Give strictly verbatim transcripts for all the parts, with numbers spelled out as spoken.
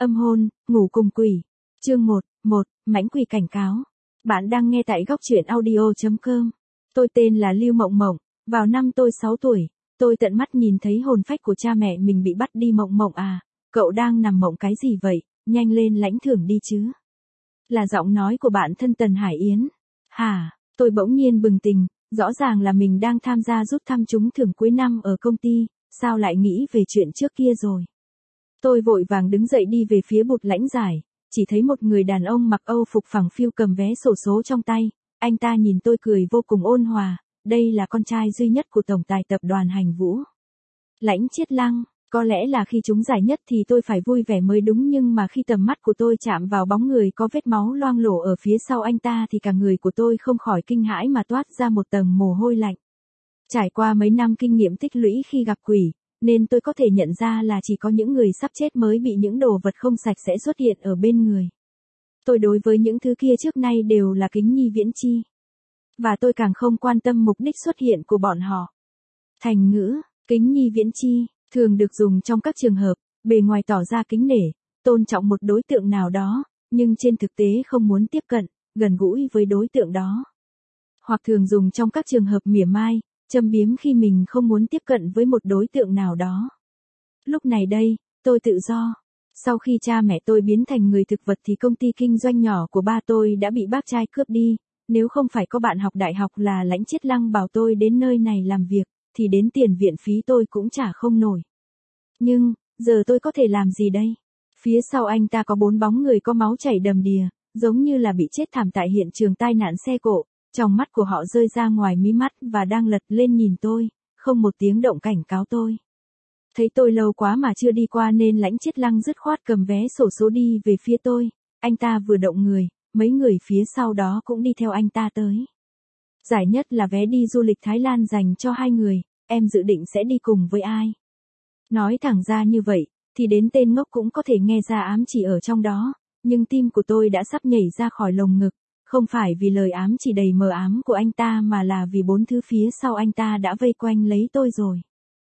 Âm hôn, ngủ cùng quỷ. Chương một, một, mãnh quỷ cảnh cáo. Bạn đang nghe tại góc truyện audio chấm com. Tôi tên là Lưu Mộng Mộng, vào năm tôi sáu tuổi, tôi tận mắt nhìn thấy hồn phách của cha mẹ mình bị bắt đi. Mộng Mộng à, cậu đang nằm mộng cái gì vậy, nhanh lên lãnh thưởng đi chứ. Là giọng nói của bạn thân Tần Hải Yến. Hả, tôi bỗng nhiên bừng tỉnh, rõ ràng là mình đang tham gia rút thăm trúng thưởng cuối năm ở công ty, sao lại nghĩ về chuyện trước kia rồi. Tôi vội vàng đứng dậy đi về phía bục lãnh giải, chỉ thấy một người đàn ông mặc Âu phục phẳng phiu cầm vé xổ số trong tay, anh ta nhìn tôi cười vô cùng ôn hòa, đây là con trai duy nhất của tổng tài tập đoàn Hành Vũ. Lãnh Chiết Lăng, có lẽ là khi trúng giải nhất thì tôi phải vui vẻ mới đúng, nhưng mà khi tầm mắt của tôi chạm vào bóng người có vết máu loang lổ ở phía sau anh ta thì cả người của tôi không khỏi kinh hãi mà toát ra một tầng mồ hôi lạnh. Trải qua mấy năm kinh nghiệm tích lũy khi gặp quỷ, nên tôi có thể nhận ra là chỉ có những người sắp chết mới bị những đồ vật không sạch sẽ xuất hiện ở bên người. Tôi đối với những thứ kia trước nay đều là kính nhi viễn chi. Và tôi càng không quan tâm mục đích xuất hiện của bọn họ. Thành ngữ, kính nhi viễn chi, thường được dùng trong các trường hợp, bề ngoài tỏ ra kính nể, tôn trọng một đối tượng nào đó, nhưng trên thực tế không muốn tiếp cận, gần gũi với đối tượng đó. Hoặc thường dùng trong các trường hợp mỉa mai, châm biếm khi mình không muốn tiếp cận với một đối tượng nào đó. Lúc này đây, tôi tự do. Sau khi cha mẹ tôi biến thành người thực vật thì công ty kinh doanh nhỏ của ba tôi đã bị bác trai cướp đi. Nếu không phải có bạn học đại học là Lãnh Chiết Lăng bảo tôi đến nơi này làm việc, thì đến tiền viện phí tôi cũng trả không nổi. Nhưng, giờ tôi có thể làm gì đây? Phía sau anh ta có bốn bóng người có máu chảy đầm đìa, giống như là bị chết thảm tại hiện trường tai nạn xe cộ. Trong mắt của họ rơi ra ngoài mí mắt và đang lật lên nhìn tôi, không một tiếng động cảnh cáo tôi. Thấy tôi lâu quá mà chưa đi qua nên Lãnh Chiết Lăng dứt khoát cầm vé xổ số đi về phía tôi. Anh ta vừa động người, mấy người phía sau đó cũng đi theo anh ta tới. Giải nhất là vé đi du lịch Thái Lan dành cho hai người, em dự định sẽ đi cùng với ai? Nói thẳng ra như vậy, thì đến tên ngốc cũng có thể nghe ra ám chỉ ở trong đó, nhưng tim của tôi đã sắp nhảy ra khỏi lồng ngực. Không phải vì lời ám chỉ đầy mờ ám của anh ta mà là vì bốn thứ phía sau anh ta đã vây quanh lấy tôi rồi.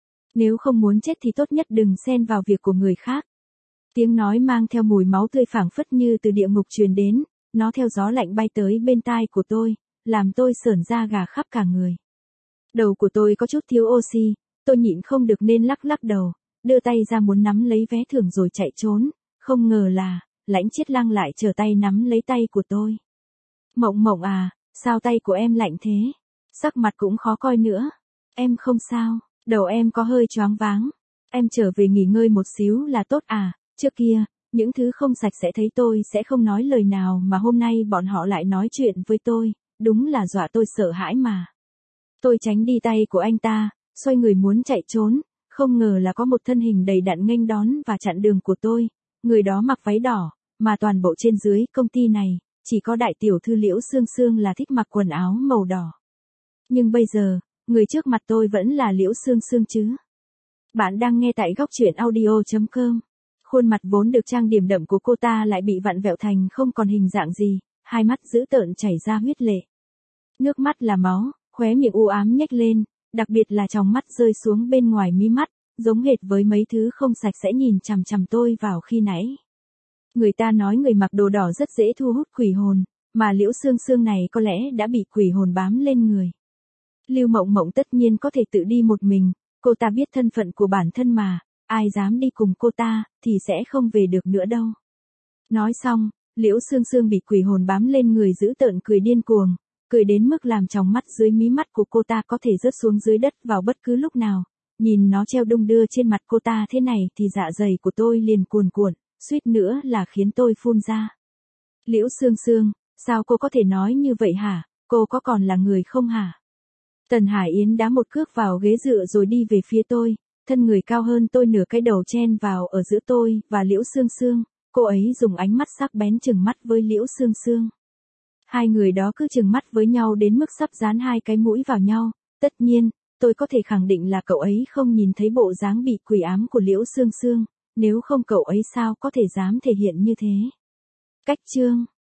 Nếu không muốn chết thì tốt nhất đừng xen vào việc của người khác. Tiếng nói mang theo mùi máu tươi phảng phất như từ địa ngục truyền đến, nó theo gió lạnh bay tới bên tai của tôi, làm tôi sởn da gà khắp cả người. Đầu của tôi có chút thiếu oxy, tôi nhịn không được nên lắc lắc đầu, đưa tay ra muốn nắm lấy vé thưởng rồi chạy trốn, không ngờ là, Lãnh Chiết Lăng lại trở tay nắm lấy tay của tôi. Mộng Mộng à, sao tay của em lạnh thế? Sắc mặt cũng khó coi nữa. Em không sao, đầu em có hơi choáng váng. Em trở về nghỉ ngơi một xíu là tốt à, trước kia, những thứ không sạch sẽ thấy tôi sẽ không nói lời nào mà hôm nay bọn họ lại nói chuyện với tôi, đúng là dọa tôi sợ hãi mà. Tôi tránh đi tay của anh ta, xoay người muốn chạy trốn, không ngờ là có một thân hình đầy đặn nghênh đón và chặn đường của tôi, người đó mặc váy đỏ, mà toàn bộ trên dưới công ty này. Chỉ có đại tiểu thư Liễu Sương Sương là thích mặc quần áo màu đỏ. Nhưng bây giờ, người trước mặt tôi vẫn là Liễu Sương Sương chứ. Bạn đang nghe tại góc truyện audio chấm com. Khuôn mặt vốn được trang điểm đậm của cô ta lại bị vặn vẹo thành không còn hình dạng gì, hai mắt dữ tợn chảy ra huyết lệ. Nước mắt là máu, khóe miệng u ám nhếch lên, đặc biệt là tròng mắt rơi xuống bên ngoài mí mắt, giống hệt với mấy thứ không sạch sẽ nhìn chằm chằm tôi vào khi nãy. Người ta nói người mặc đồ đỏ rất dễ thu hút quỷ hồn, mà Liễu Sương Sương này có lẽ đã bị quỷ hồn bám lên người. Lưu Mộng Mộng tất nhiên có thể tự đi một mình, cô ta biết thân phận của bản thân mà, ai dám đi cùng cô ta, thì sẽ không về được nữa đâu. Nói xong, Liễu Sương Sương bị quỷ hồn bám lên người dữ tợn cười điên cuồng, cười đến mức làm tròng mắt dưới mí mắt của cô ta có thể rớt xuống dưới đất vào bất cứ lúc nào. Nhìn nó treo đung đưa trên mặt cô ta thế này thì dạ dày của tôi liền cuồn cuộn. Suýt nữa là khiến tôi phun ra. Liễu Sương Sương, sao cô có thể nói như vậy hả, cô có còn là người không hả? Tần Hải Yến đá một cước vào ghế dựa rồi đi về phía tôi, thân người cao hơn tôi nửa cái đầu chen vào ở giữa tôi và Liễu Sương Sương, cô ấy dùng ánh mắt sắc bén trừng mắt với Liễu Sương Sương. Hai người đó cứ trừng mắt với nhau đến mức sắp dán hai cái mũi vào nhau, tất nhiên, tôi có thể khẳng định là cậu ấy không nhìn thấy bộ dáng bị quỷ ám của Liễu Sương Sương. Nếu không cậu ấy sao có thể dám thể hiện như thế. Cách chương